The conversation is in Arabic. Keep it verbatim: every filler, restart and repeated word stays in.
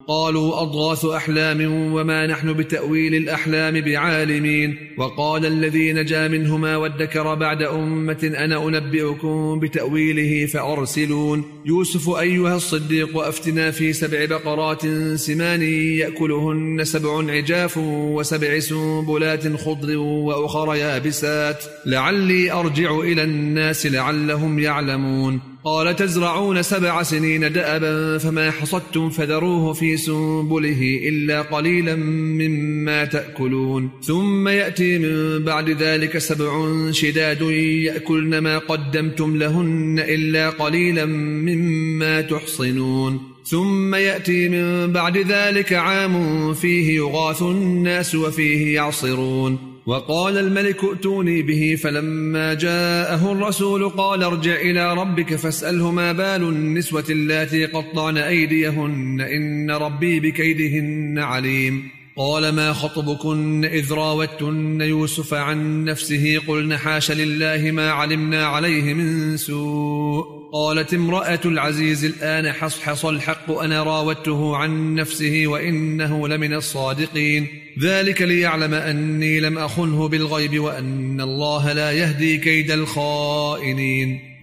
قالوا أضغاث أحلام وما نحن بتأويل الأحلام بعالمين. وقال الذي نجا منهما وادكر بعد أمة أنا أنبئكم بتأويله فأرسلون. يوسف أيها الصديق أفتنا في سبع بقرات سمان يأكلهن سبع عجاف وسبع سنبلات خضر وأخر يابسات لعلي أرجع إلى الناس لعلهم يعلمون. قال تزرعون سبع سنين دأبا فما حصدتم فذروه في سنبله إلا قليلا مما تأكلون ثم يأتي من بعد ذلك سبع شداد يأكلن ما قدمتم لهن إلا قليلا مما تحصنون ثم يأتي من بعد ذلك عام فيه يغاث الناس وفيه يعصرون. وقال الملك ائتوني به فلما جاءه الرسول قال ارجع إلى ربك فاسأله ما بال النسوة اللاتي قطعن أيديهن إن ربي بكيدهن عليم. قال ما خطبكن إذ راوتن يوسف عن نفسه قلن حاش لله ما علمنا عليه من سوء. قالت امرأة العزيز الآن حصحص الحق أنا راودته عن نفسه وإنه لمن الصادقين ذلك ليعلم أني لم أخنه بالغيب وأن الله لا يهدي كيد الخائنين.